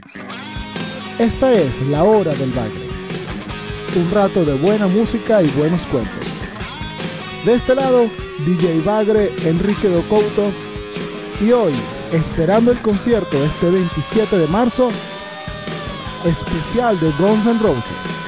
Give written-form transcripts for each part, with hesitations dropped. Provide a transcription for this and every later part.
Esta es La Hora del Bagre, un rato de buena música y buenos cuentos. De este lado, DJ Bagre, Enrique Docouto, y hoy, esperando el concierto este 27 de marzo, especial de Guns N' Roses.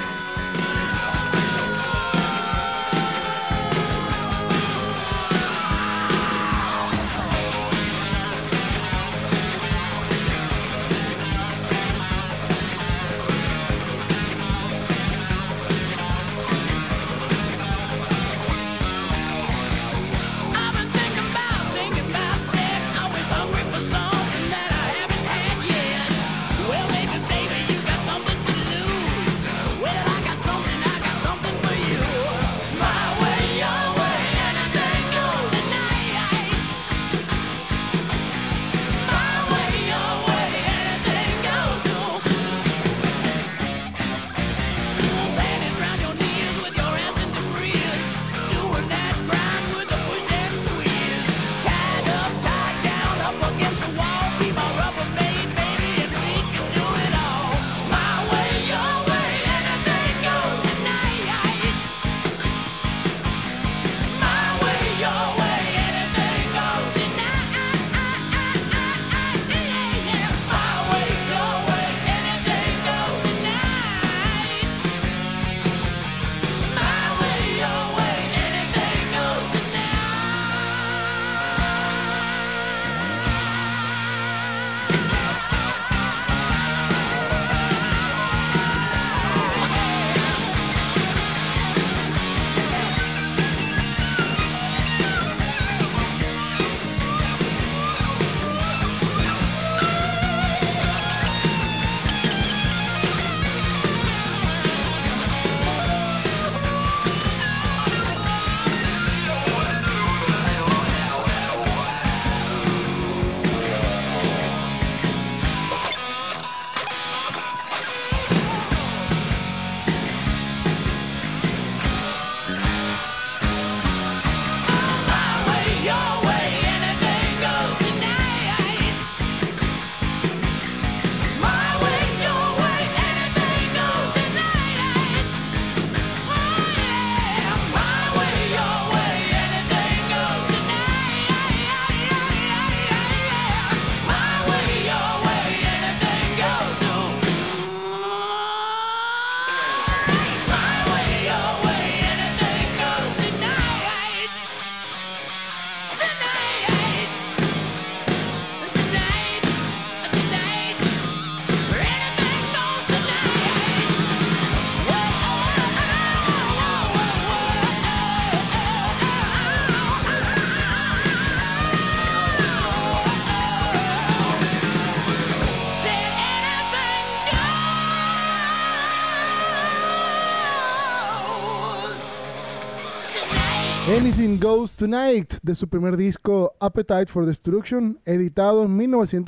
Anything Goes Tonight, de su primer disco Appetite for Destruction, editado en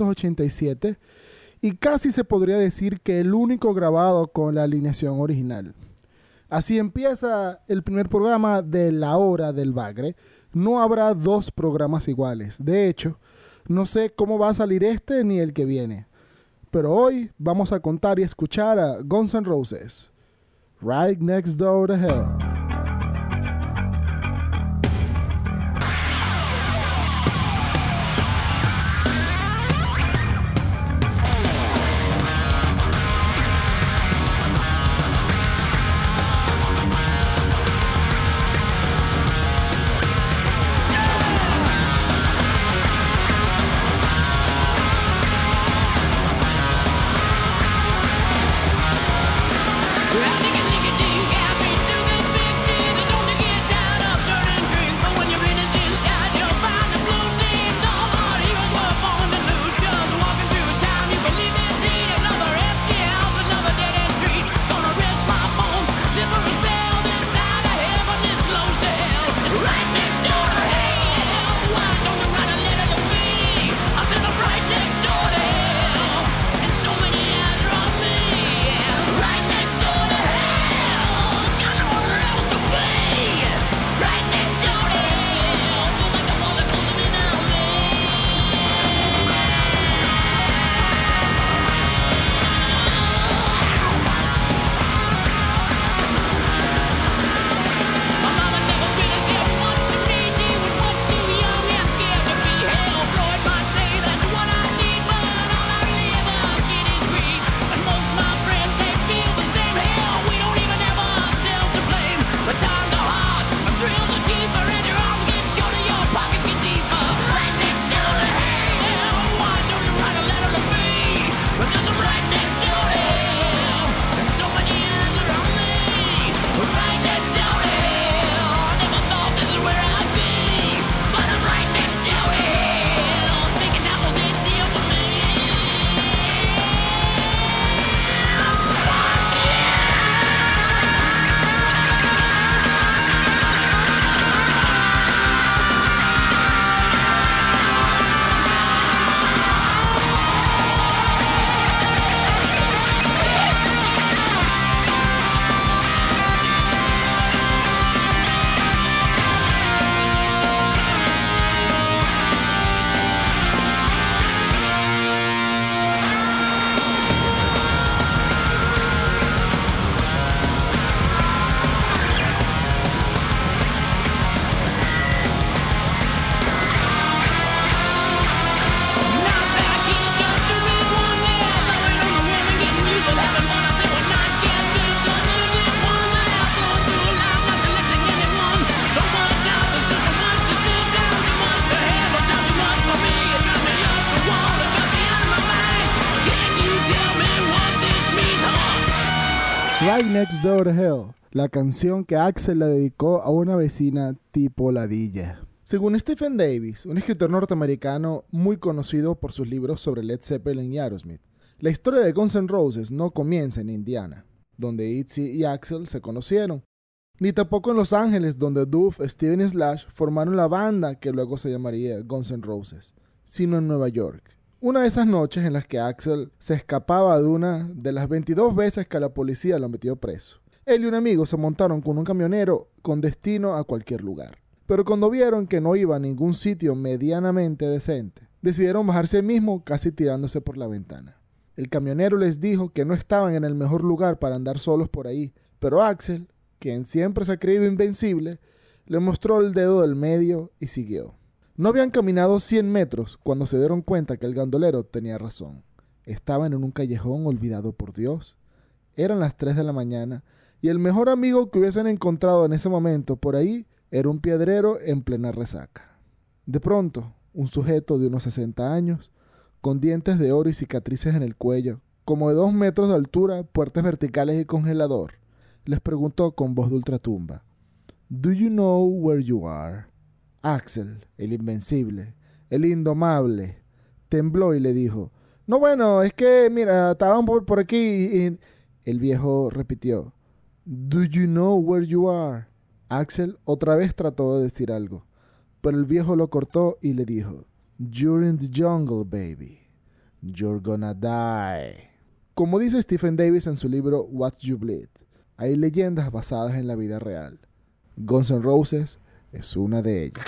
1987, y casi se podría decir que el único grabado con la alineación original. Así empieza el primer programa de La Hora del Bagre. No habrá dos programas iguales. De hecho, no sé cómo va a salir este ni el que viene. Pero hoy vamos a contar y escuchar a Guns N' Roses, Right Next Door to Hell. Got me doing Right Next Door to Hell, la canción que Axl le dedicó a una vecina tipo ladilla. Según Stephen Davis, un escritor norteamericano muy conocido por sus libros sobre Led Zeppelin y Aerosmith, la historia de Guns N' Roses no comienza en Indiana, donde Izzy y Axl se conocieron, ni tampoco en Los Ángeles, donde Duff, Steven y Slash formaron la banda que luego se llamaría Guns N' Roses, sino en Nueva York. Una de esas noches en las que Axl se escapaba de una de las 22 veces que la policía lo metió preso. Él y un amigo se montaron con un camionero con destino a cualquier lugar. Pero cuando vieron que no iba a ningún sitio medianamente decente, decidieron bajarse mismo casi tirándose por la ventana. El camionero les dijo que no estaban en el mejor lugar para andar solos por ahí, pero Axl, quien siempre se ha creído invencible, le mostró el dedo del medio y siguió. No habían caminado 100 metros cuando se dieron cuenta que el gandolero tenía razón. Estaban en un callejón olvidado por Dios. Eran las 3 de la mañana y el mejor amigo que hubiesen encontrado en ese momento por ahí era un piedrero en plena resaca. De pronto, un sujeto de unos 60 años, con dientes de oro y cicatrices en el cuello, como de 2 metros de altura, puertas verticales y congelador, les preguntó con voz de ultratumba: "Do you know where you are?" Axl, el invencible, el indomable, tembló y le dijo: "No, bueno, es que, mira, estaban por aquí y..." El viejo repitió: "Do you know where you are?" Axl otra vez trató de decir algo, pero el viejo lo cortó y le dijo: "You're in the jungle, baby. You're gonna die." Como dice Stephen Davis en su libro What You Bleed, hay leyendas basadas en la vida real. Guns N' Roses es una de ellas.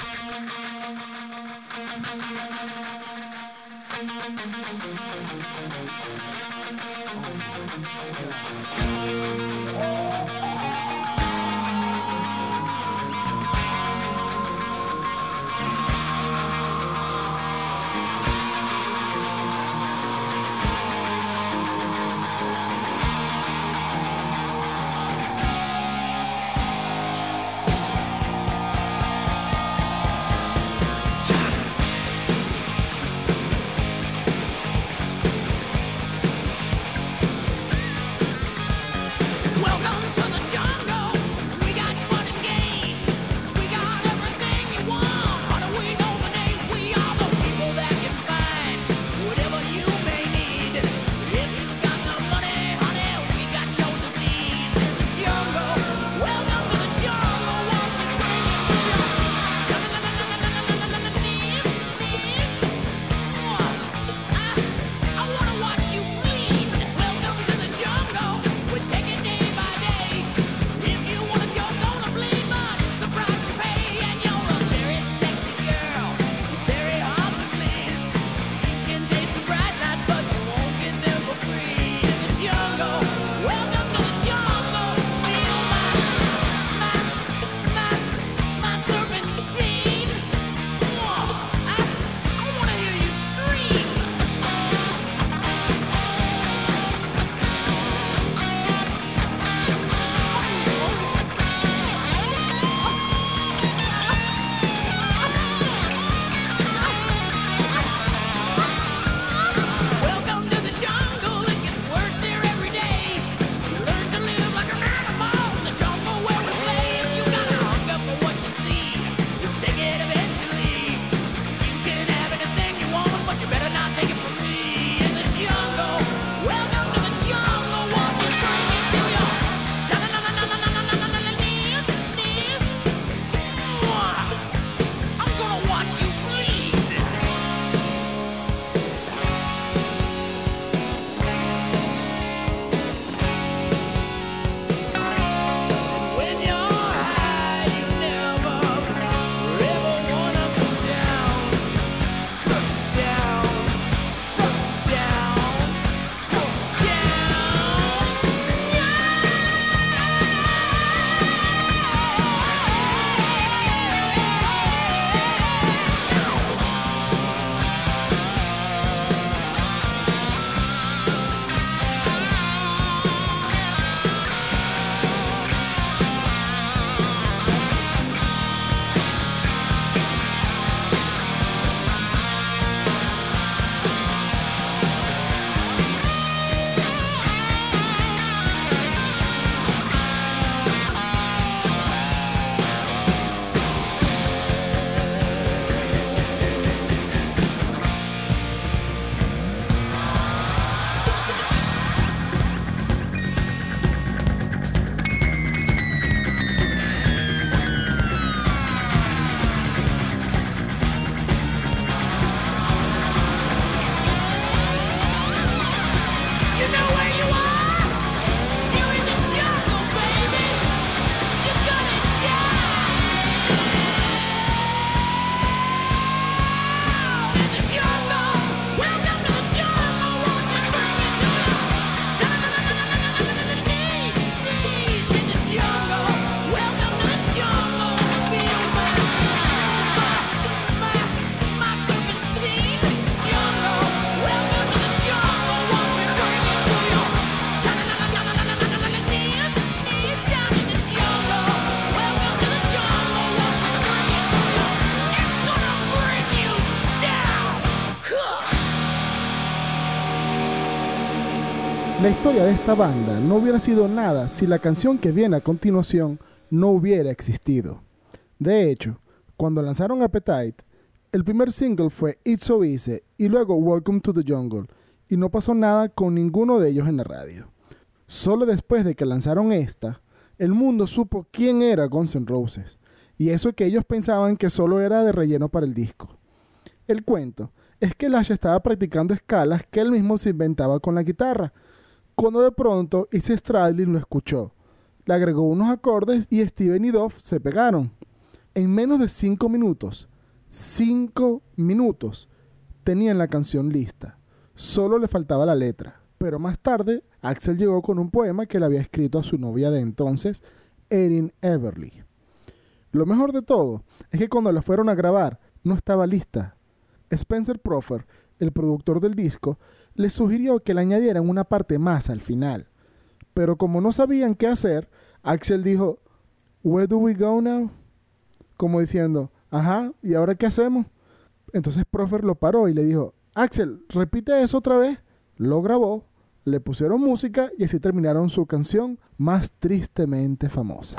La historia de esta banda no hubiera sido nada si la canción que viene a continuación no hubiera existido. De hecho, cuando lanzaron Appetite, el primer single fue It's So Easy y luego Welcome to the Jungle, y no pasó nada con ninguno de ellos en la radio. Solo después de que lanzaron esta, el mundo supo quién era Guns N' Roses, y eso que ellos pensaban que solo era de relleno para el disco. El cuento es que Slash estaba practicando escalas que él mismo se inventaba con la guitarra, cuando de pronto Izzy Stradlin lo escuchó. Le agregó unos acordes y Steven y Duff se pegaron. En menos de 5 minutos, 5 minutos, tenían la canción lista. Solo le faltaba la letra. Pero más tarde, Axl llegó con un poema que le había escrito a su novia de entonces, Erin Everly. Lo mejor de todo es que cuando la fueron a grabar, no estaba lista. Spencer Proffer, el productor del disco, les sugirió que le añadieran una parte más al final. Pero como no sabían qué hacer, Axl dijo, "Where do we go now?" Como diciendo, ajá, ¿y ahora qué hacemos? Entonces Proffer lo paró y le dijo, Axl, repite eso otra vez. Lo grabó, le pusieron música y así terminaron su canción más tristemente famosa.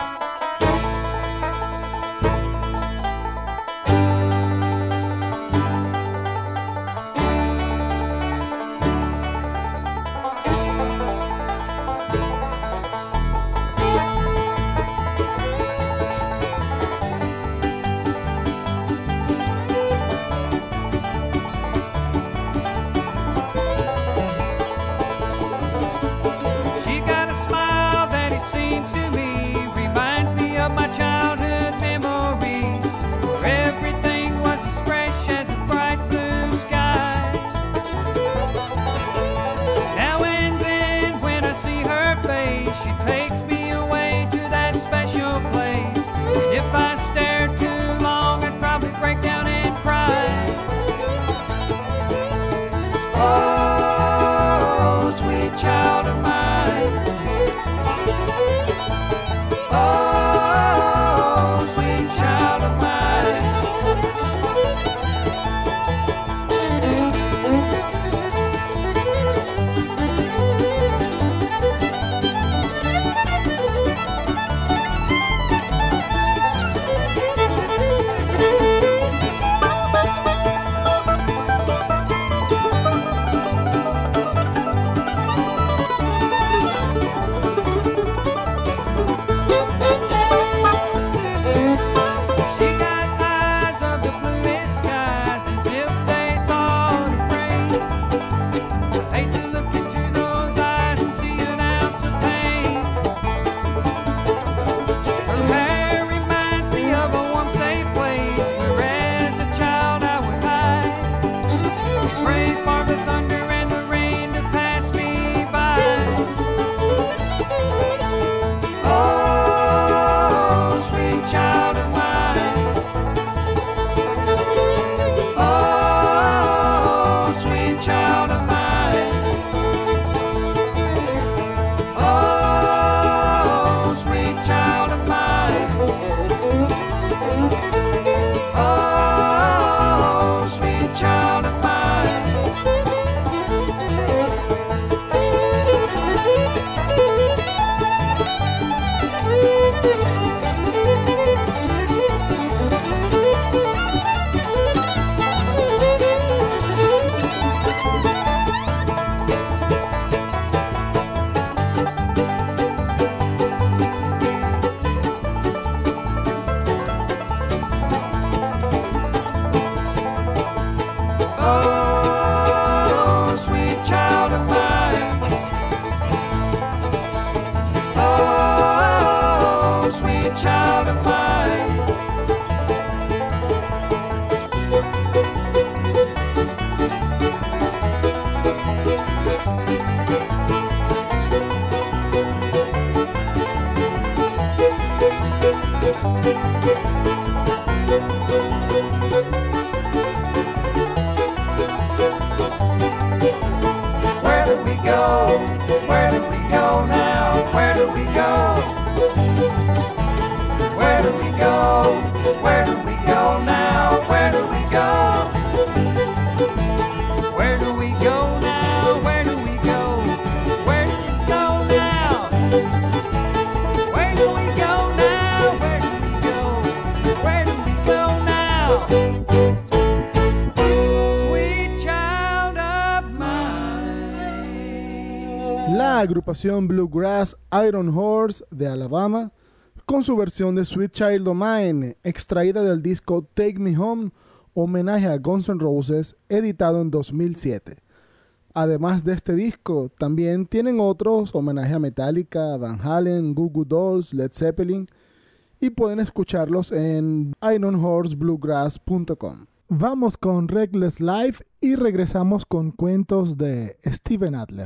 La agrupación Bluegrass Iron Horse de Alabama, con su versión de Sweet Child O' Mine, extraída del disco Take Me Home, homenaje a Guns N' Roses, editado en 2007. Además de este disco, también tienen otros, homenaje a Metallica, Van Halen, Goo Goo Dolls, Led Zeppelin, y pueden escucharlos en ironhorsebluegrass.com. Vamos con Reckless Life y regresamos con cuentos de Steven Adler.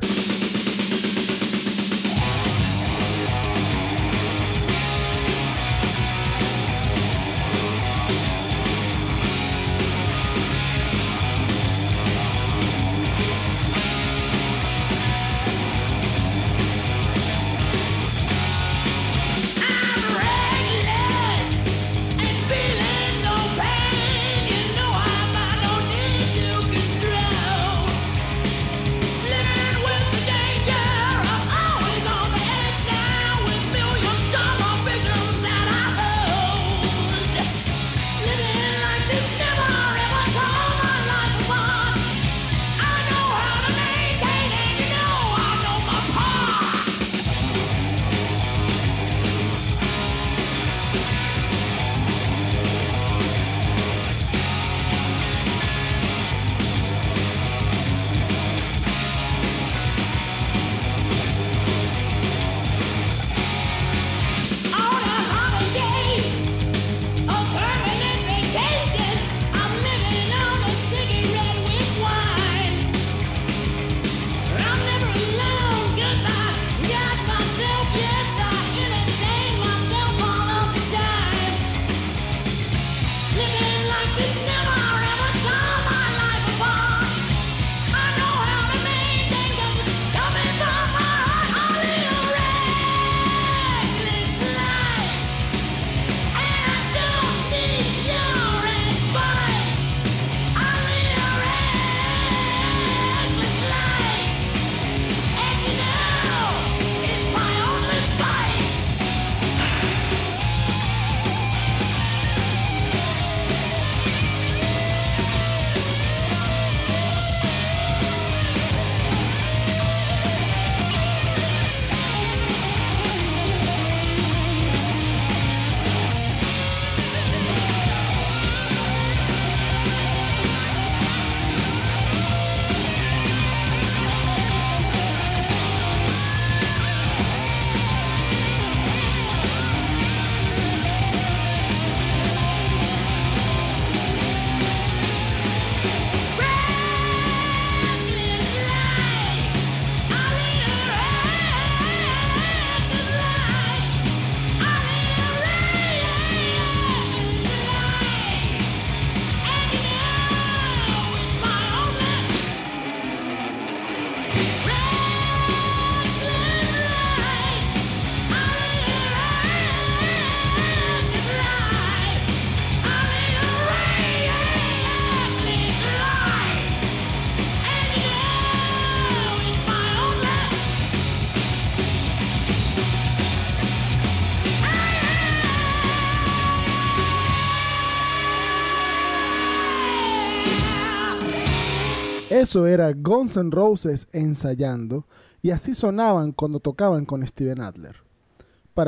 Eso era Guns N' Roses ensayando, y así sonaban cuando tocaban con Steven Adler. Para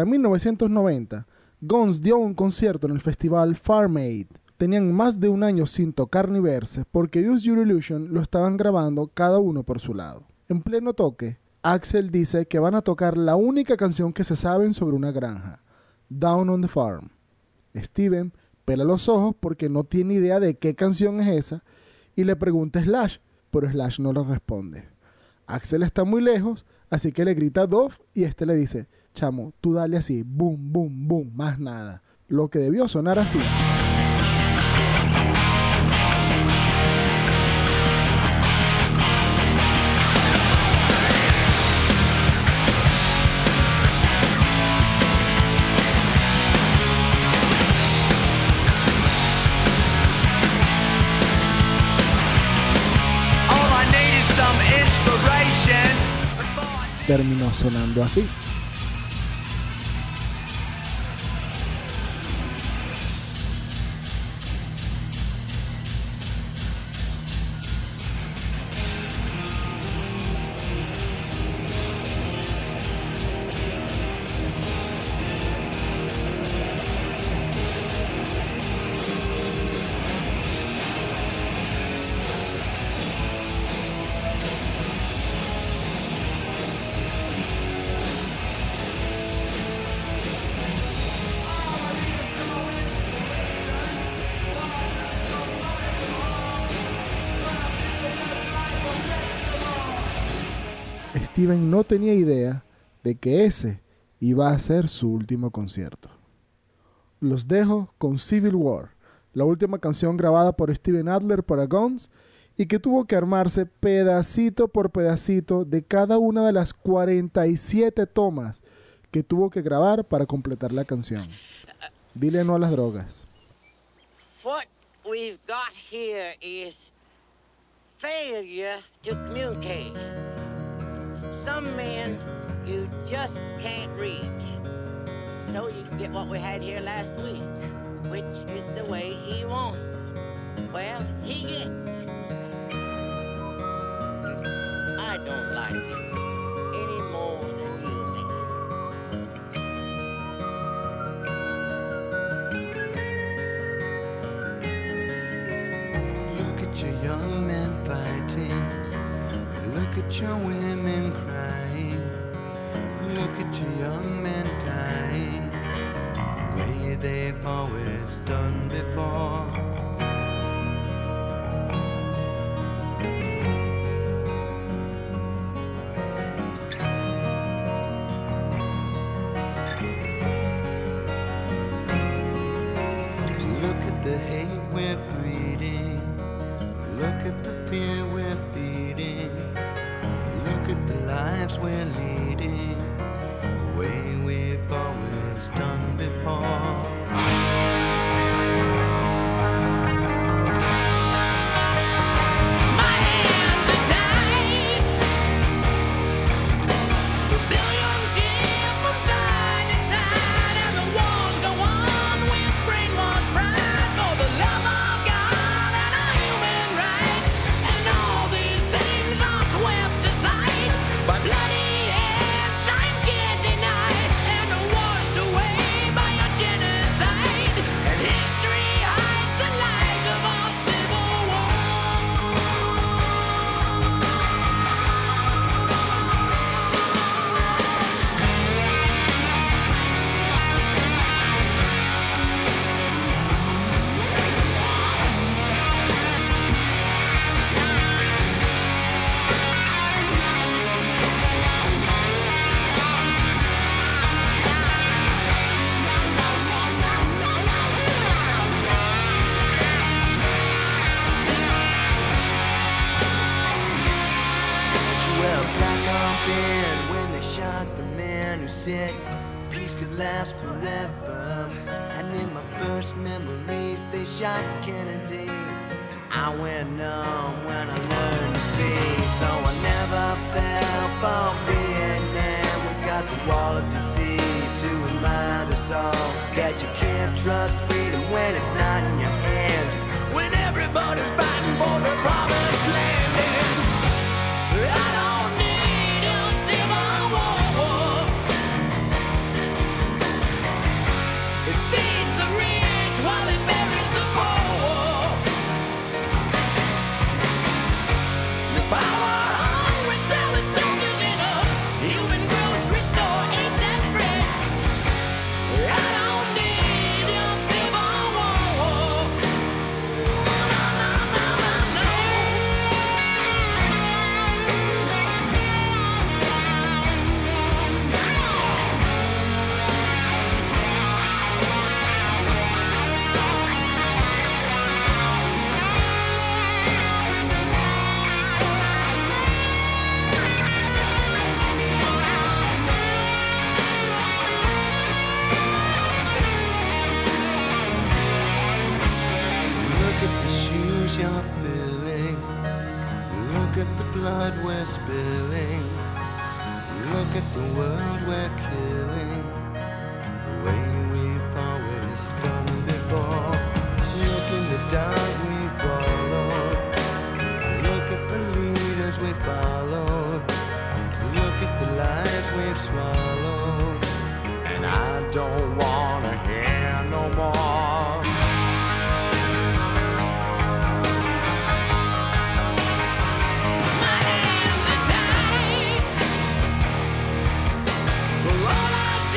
1990, Guns dio un concierto en el festival Farm Aid. Tenían más de un año sin tocar ni verse porque Use Your Illusion lo estaban grabando cada uno por su lado. En pleno toque, Axl dice que van a tocar la única canción que se saben sobre una granja, Down on the Farm. Steven pela los ojos porque no tiene idea de qué canción es esa y le pregunta a Slash, pero Slash no le responde. Axl está muy lejos, así que le grita a Duff y este le dice: chamo, tú dale así, boom, boom, boom, más nada. Lo que debió sonar así. Terminó sonando así. Steven no tenía idea de que ese iba a ser su último concierto. Los dejo con Civil War, la última canción grabada por Steven Adler para Guns y que tuvo que armarse pedacito por pedacito de cada una de las 47 tomas que tuvo que grabar para completar la canción. Dile no a las drogas. What we've got here is failure to communicate. Some men you just can't reach. So you get what we had here last week, which is the way he wants it. Well, he gets it. I don't like it any more than you do. Look at your young men fighting. Look at your women crying. Look at your young men dying the way they've always done before. Look at the hate we're breeding. Look at the fear we're feeding. Look at the lives we're leading the way we've always done before. Peace could last forever. And in my first memories, they shot Kennedy. I went numb when I learned to see. So I never fell for Vietnam. We got the wall of disease to remind us all that you can't trust freedom when it's not in your hands. When everybody's fighting for the promised land. I don't need a civil war. It feeds the rich while it buries the poor. The power hungry selling soldiers in a human grocery store ain't that bread. I don't need a civil war. No, no, no, no, no. Look at the shoes you're filling. Look at the blood we're spilling. Look at the world we're killing. The way we've always done before. Look in the dark we followed. Look at the leaders we followed. Look at the lies we've swallowed. And I don't wanna hear no more. My hands are tied. For all I've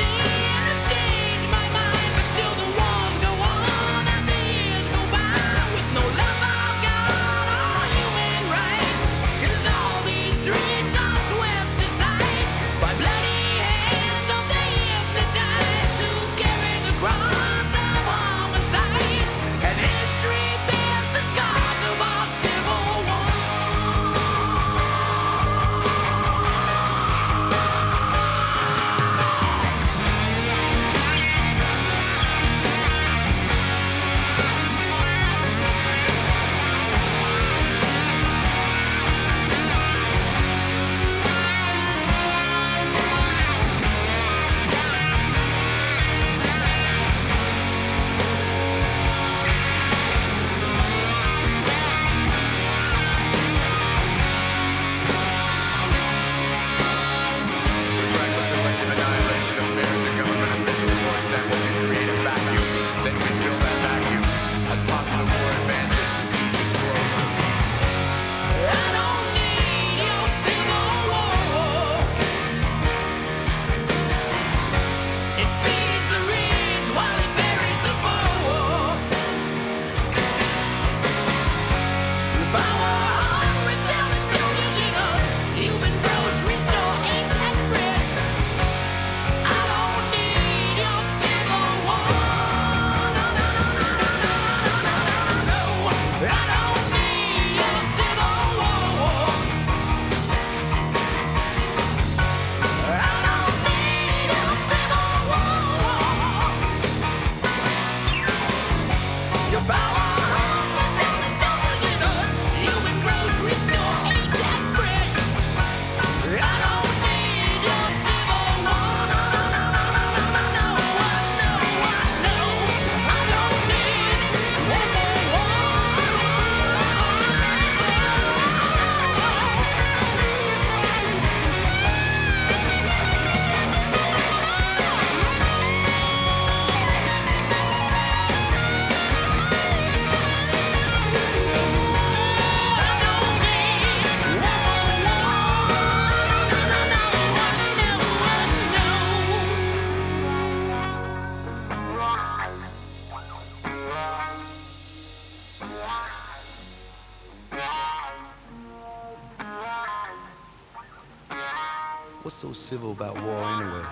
What's so civil about war anyway?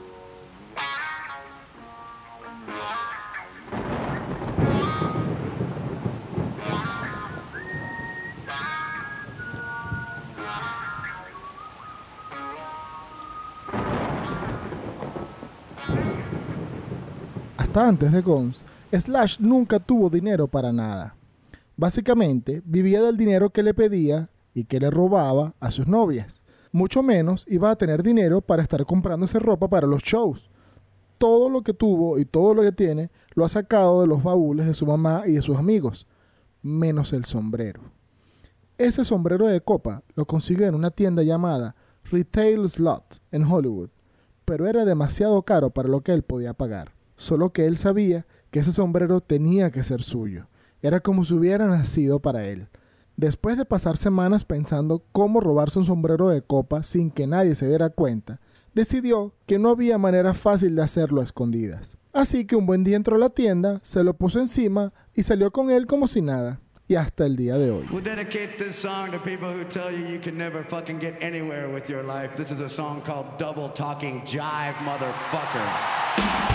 Hasta antes de Guns, Slash nunca tuvo dinero para nada. Básicamente, vivía del dinero que le pedía y que le robaba a sus novias. Mucho menos iba a tener dinero para estar comprándose ropa para los shows. Todo lo que tuvo y todo lo que tiene lo ha sacado de los baúles de su mamá y de sus amigos, menos el sombrero. Ese sombrero de copa lo consiguió en una tienda llamada Retail Slot en Hollywood, pero era demasiado caro para lo que él podía pagar. Solo que él sabía que ese sombrero tenía que ser suyo. Era como si hubiera nacido para él. Después de pasar semanas pensando cómo robarse un sombrero de copa sin que nadie se diera cuenta, decidió que no había manera fácil de hacerlo a escondidas. Así que un buen día entró a la tienda, se lo puso encima y salió con él como si nada. Y hasta el día de hoy. We'll dedicate this song to people who tell you you can never fucking get anywhere with your life. This is a song called Double Talking Jive, Motherfucker.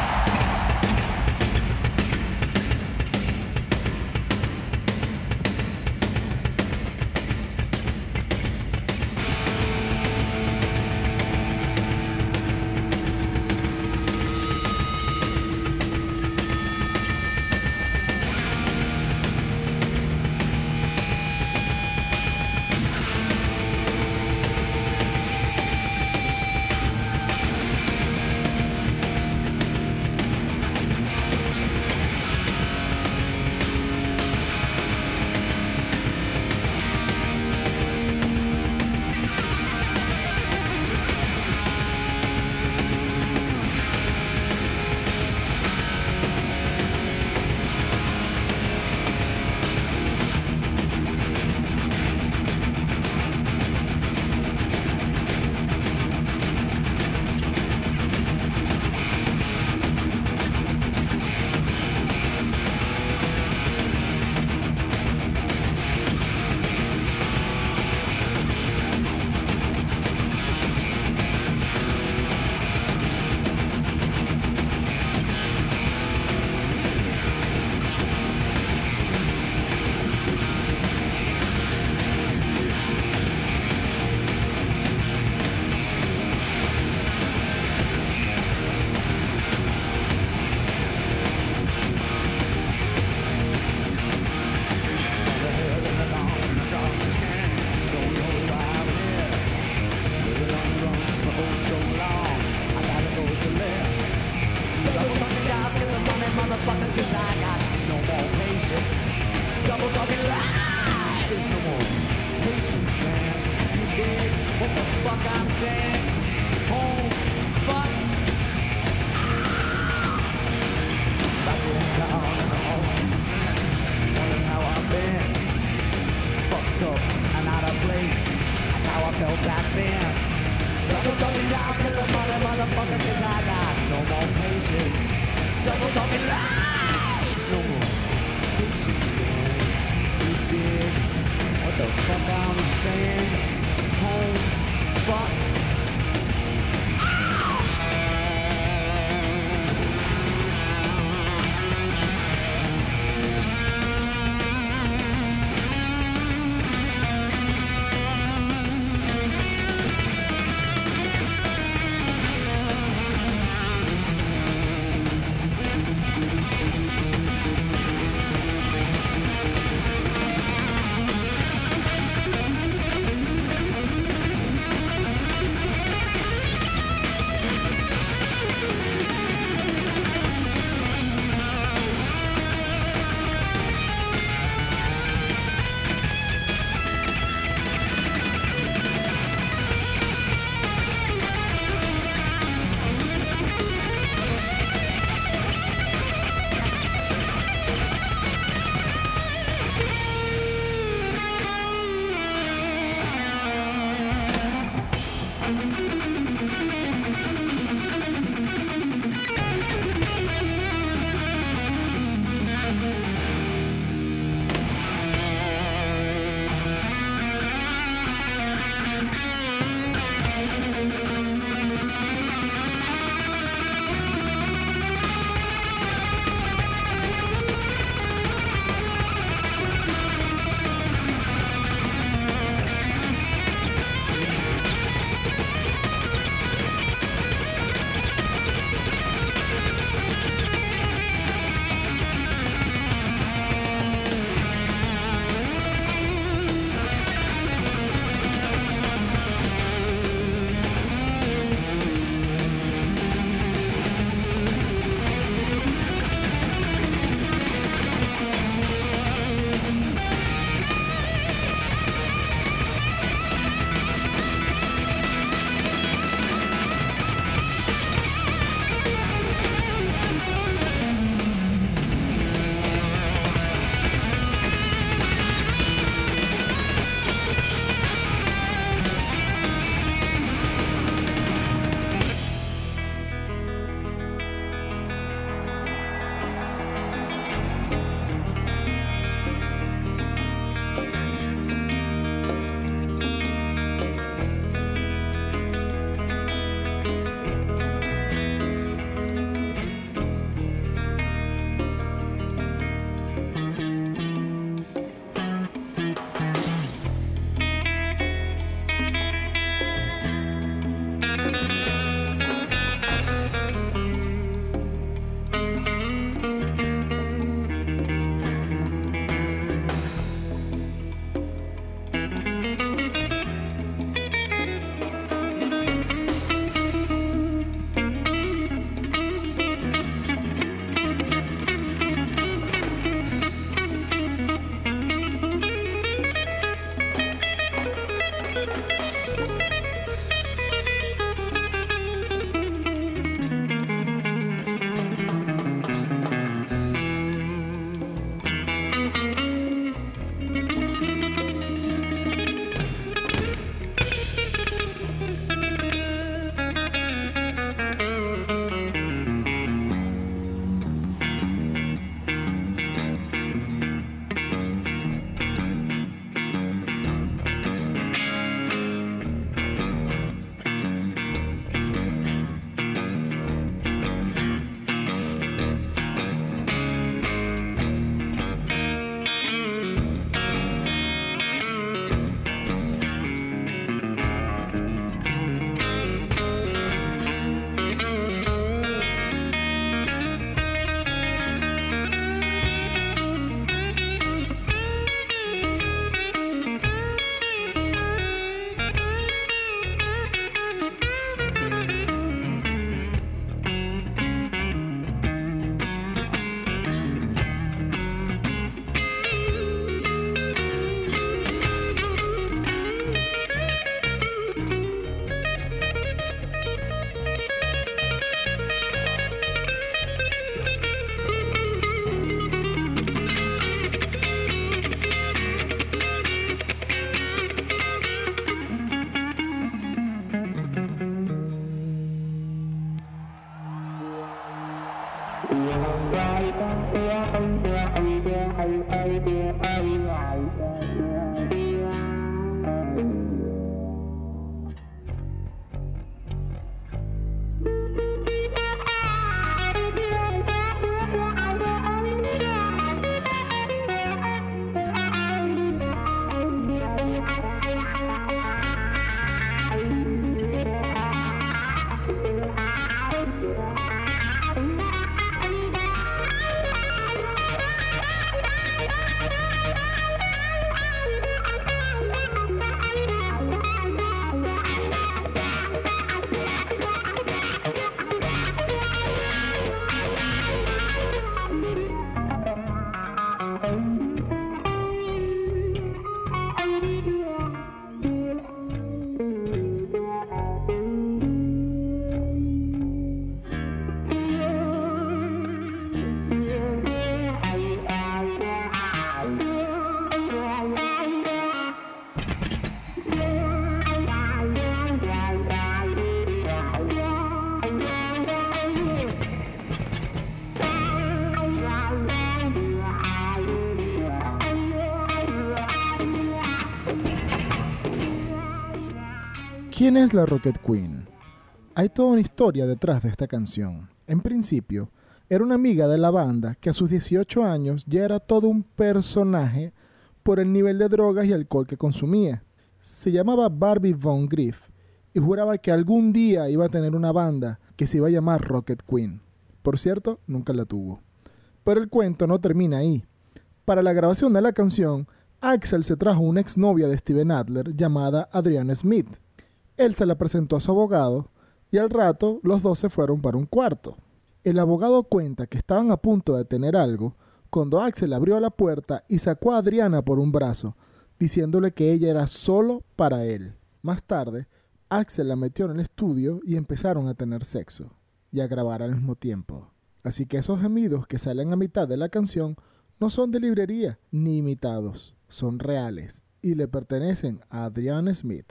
¿Quién es la Rocket Queen? Hay toda una historia detrás de esta canción. En principio, era una amiga de la banda que a sus 18 años ya era todo un personaje por el nivel de drogas y alcohol que consumía. Se llamaba Barbie Von Griff y juraba que algún día iba a tener una banda que se iba a llamar Rocket Queen. Por cierto, nunca la tuvo. Pero el cuento no termina ahí. Para la grabación de la canción, Axl se trajo una exnovia de Steven Adler llamada Adrienne Smith. Él se la presentó a su abogado y al rato los dos se fueron para un cuarto. El abogado cuenta que estaban a punto de tener algo cuando Axl abrió la puerta y sacó a Adriana por un brazo, diciéndole que ella era solo para él. Más tarde, Axl la metió en el estudio y empezaron a tener sexo y a grabar al mismo tiempo. Así que esos gemidos que salen a mitad de la canción no son de librería ni imitados, son reales y le pertenecen a Adrienne Smith.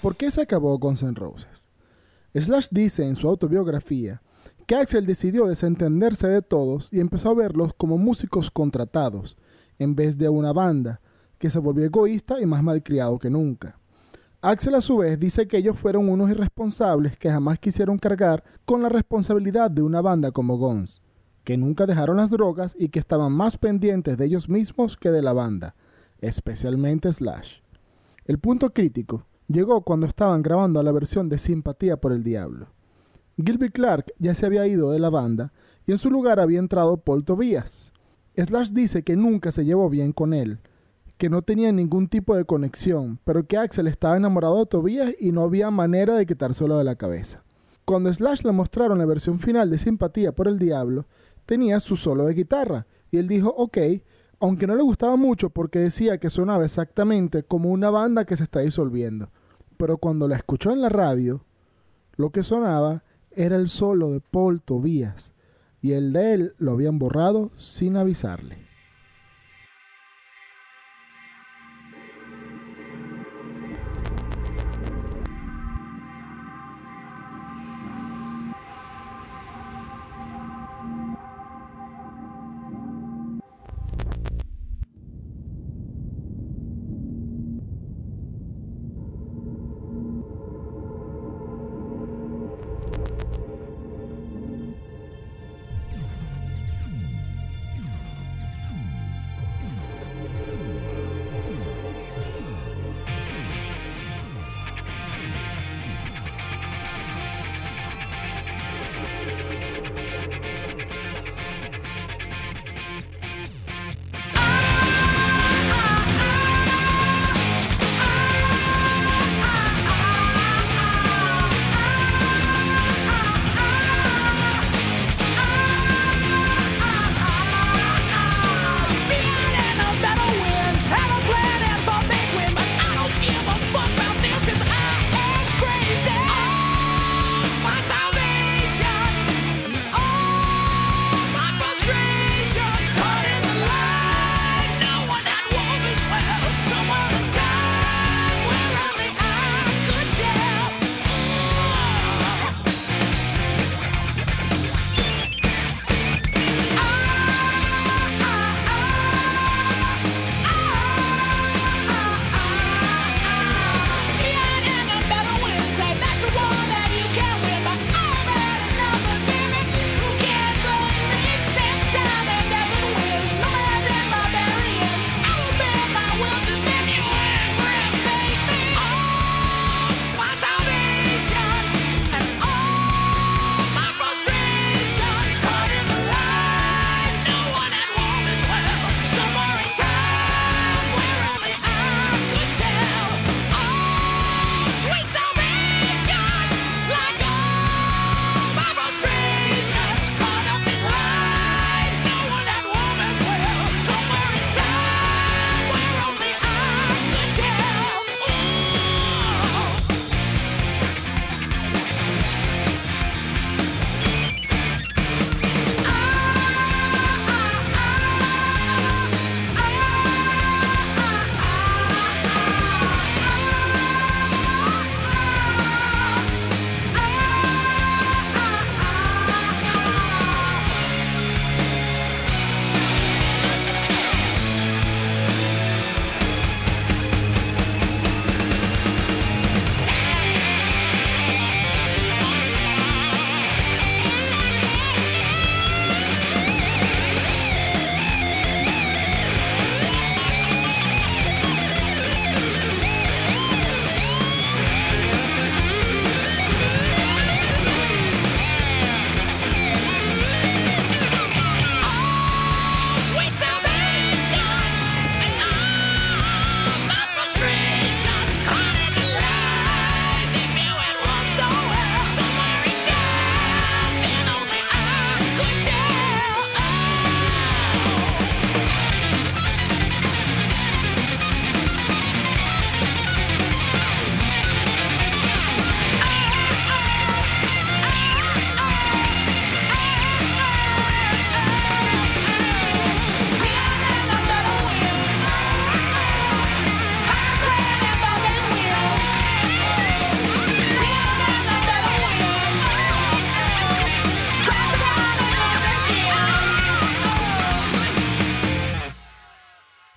¿por qué se acabó Guns N' Roses? Slash dice en su autobiografía que Axl decidió desentenderse de todos y empezó a verlos como músicos contratados, en vez de una banda, que se volvió egoísta y más malcriado que nunca. Axl a su vez dice que ellos fueron unos irresponsables que jamás quisieron cargar con la responsabilidad de una banda como Guns, que nunca dejaron las drogas y que estaban más pendientes de ellos mismos que de la banda, especialmente Slash. El punto crítico llegó cuando estaban grabando la versión de Simpatía por el Diablo. Gilby Clarke ya se había ido de la banda y en su lugar había entrado Paul Tobias. Slash dice que nunca se llevó bien con él, que no tenía ningún tipo de conexión, pero que Axl estaba enamorado de Tobias y no había manera de quitárselo de la cabeza. Cuando Slash le mostraron la versión final de Simpatía por el Diablo, tenía su solo de guitarra, y él dijo ok, aunque no le gustaba mucho porque decía que sonaba exactamente como una banda que se está disolviendo. Pero cuando la escuchó en la radio, lo que sonaba era el solo de Paul Tobias, y el de él lo habían borrado sin avisarle.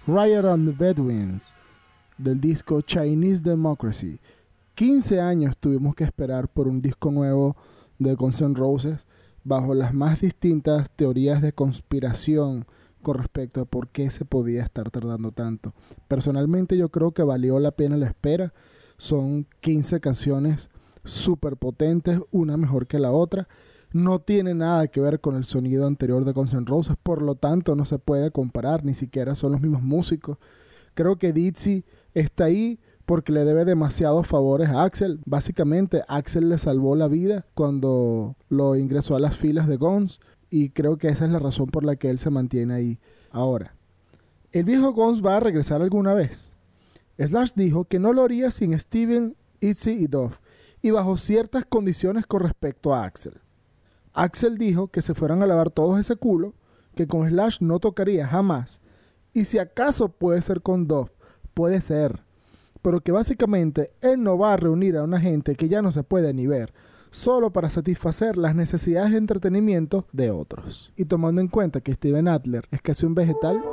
Riot on the Bedouins, del disco Chinese Democracy. 15 años tuvimos que esperar por un disco nuevo de Guns N' Roses, bajo las más distintas teorías de conspiración con respecto a por qué se podía estar tardando tanto. Personalmente yo creo que valió la pena la espera. Son 15 canciones súper potentes, una mejor que la otra. No tiene nada que ver con el sonido anterior de Guns N' Roses, por lo tanto no se puede comparar, ni siquiera son los mismos músicos. Creo que Dizzy está ahí porque le debe demasiados favores a Axl. Básicamente Axl le salvó la vida cuando lo ingresó a las filas de Guns, y creo que esa es la razón por la que él se mantiene ahí. Ahora, ¿el viejo Guns va a regresar alguna vez? Slash dijo que no lo haría sin Steven, Izzy y Duff, y bajo ciertas condiciones con respecto a Axl. Axl dijo que se fueran a lavar todos ese culo, que con Slash no tocaría jamás, y si acaso puede ser con Duff, puede ser, pero que básicamente él no va a reunir a una gente que ya no se puede ni ver, solo para satisfacer las necesidades de entretenimiento de otros. Y tomando en cuenta que Steven Adler es casi un vegetal,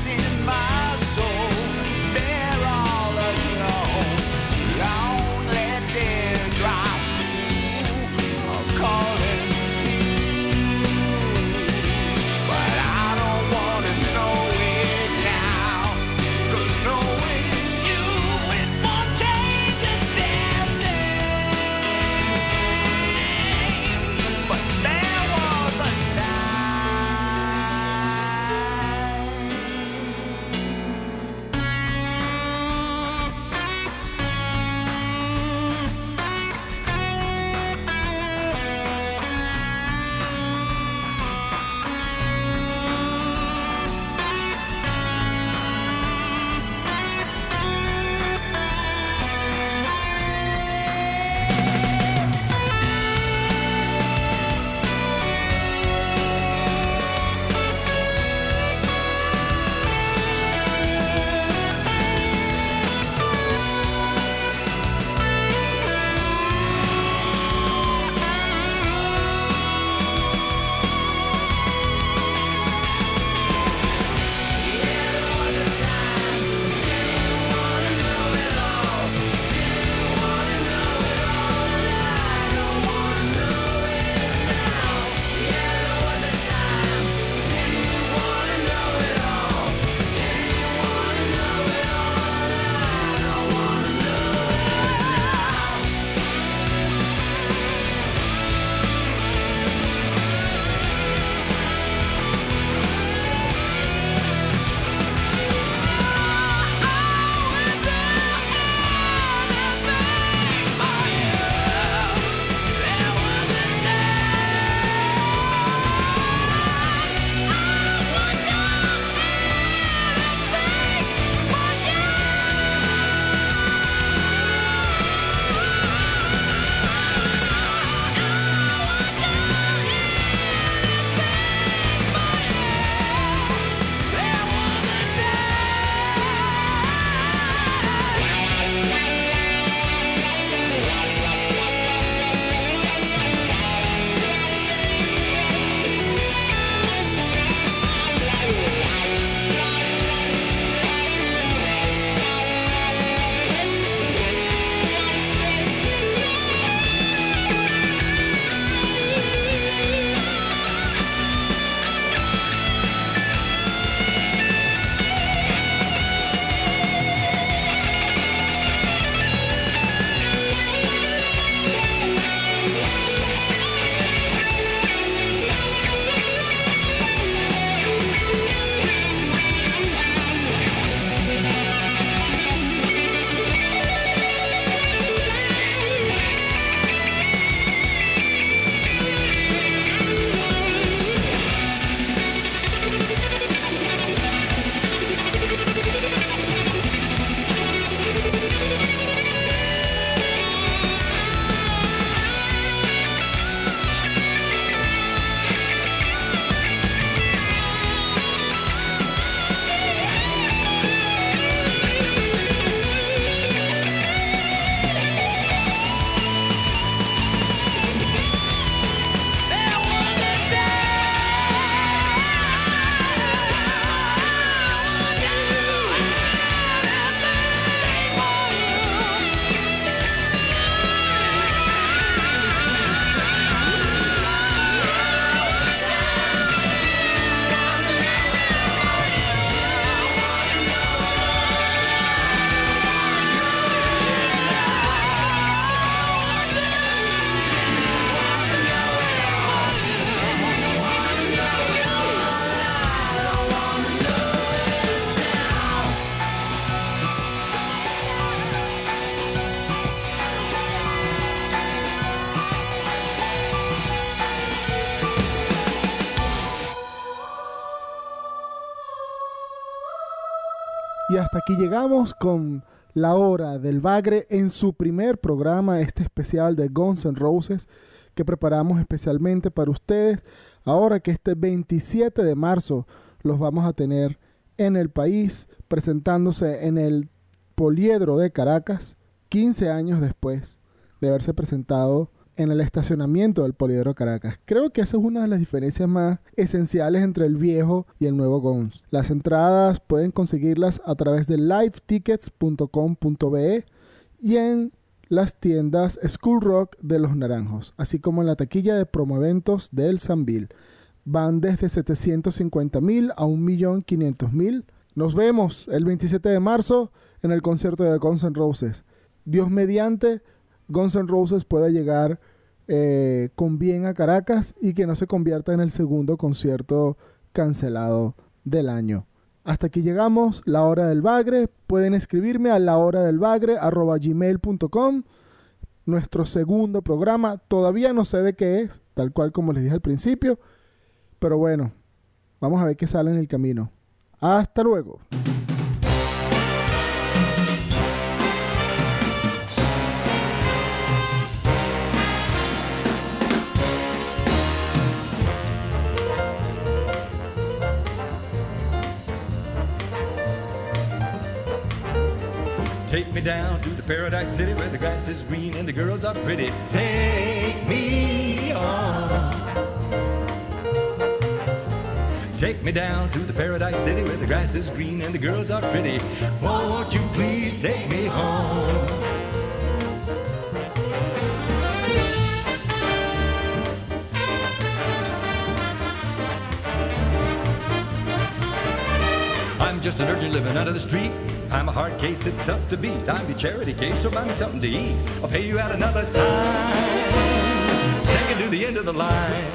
Lonely Y hasta aquí llegamos con La Hora del Bagre en su primer programa, este especial de Guns N' Roses que preparamos especialmente para ustedes. Ahora que este 27 de marzo los vamos a tener en el país, presentándose en el Poliedro de Caracas, 15 años después de haberse presentado en el estacionamiento del Poliedro Caracas. Creo que esa es una de las diferencias más esenciales entre el viejo y el nuevo Guns. Las entradas pueden conseguirlas a través de livetickets.com.be y en las tiendas School Rock de Los Naranjos, así como en la taquilla de promoeventos del Sambil. Van desde 750,000 a 1,500,000. Nos vemos el 27 de marzo en el concierto de Guns N' Roses. Dios mediante, Guns N' Roses pueda llegar con bien a Caracas y que no se convierta en el segundo concierto cancelado del año. Hasta aquí llegamos, La Hora del Bagre. Pueden escribirme a lahoradelbagre@gmail.com. Nuestro segundo programa, todavía no sé de qué es, tal cual como les dije al principio, pero bueno, vamos a ver qué sale en el camino. Hasta luego. Take me down to the paradise city where the grass is green and the girls are pretty. Take me on. Take me down to the paradise city where the grass is green and the girls are pretty. Won't you please take me home? I'm just an urchin living under the street. I'm a hard case that's tough to beat. I'm your charity case, so buy me something to eat. I'll pay you out another time. Take it to the end of the line.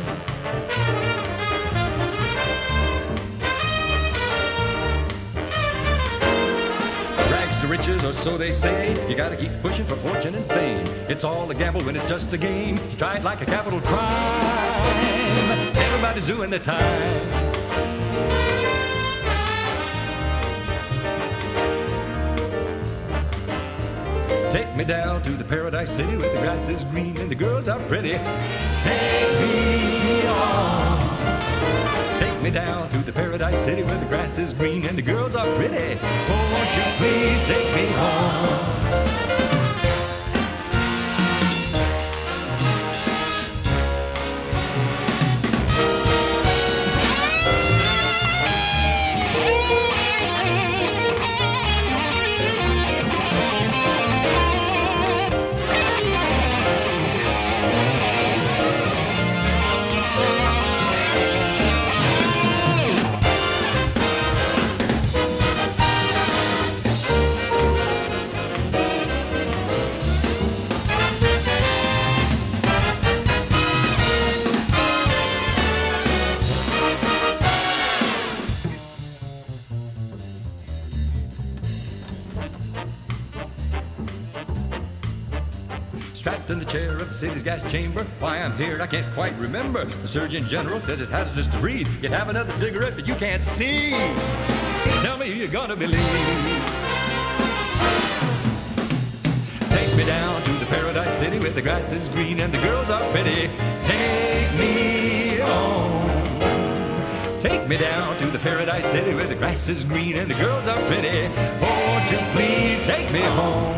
Rags to riches, or so they say. You gotta keep pushing for fortune and fame. It's all a gamble when it's just a game. You try it like a capital crime. Everybody's doing their time. Take me down to the paradise city where the grass is green and the girls are pretty. Take me on. Take me down to the paradise city where the grass is green and the girls are pretty. Oh, won't you please take me home? Strapped in the chair of the city's gas chamber. Why I'm here, I can't quite remember. The Surgeon General says it's hazardous to breathe. You have another cigarette, but you can't see. Tell me who you're gonna believe. Take me down to the paradise city where the grass is green and the girls are pretty. Take me on. Take me down to the paradise city where the grass is green and the girls are pretty. Won't you please take me home?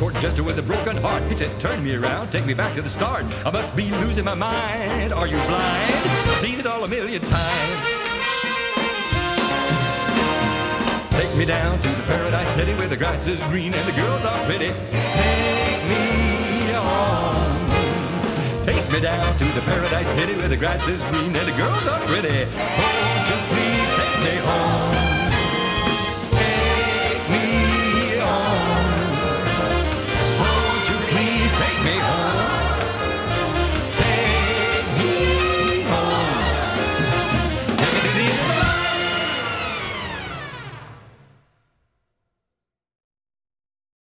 court jester with a broken heart. He said, turn me around, take me back to the start. I must be losing my mind. Are you blind? Seen it all a million times. Take me down to the Paradise City where the grass is green and the girls are pretty. Take me on. Take me down to the Paradise City where the grass is green and the girls are pretty. Oh,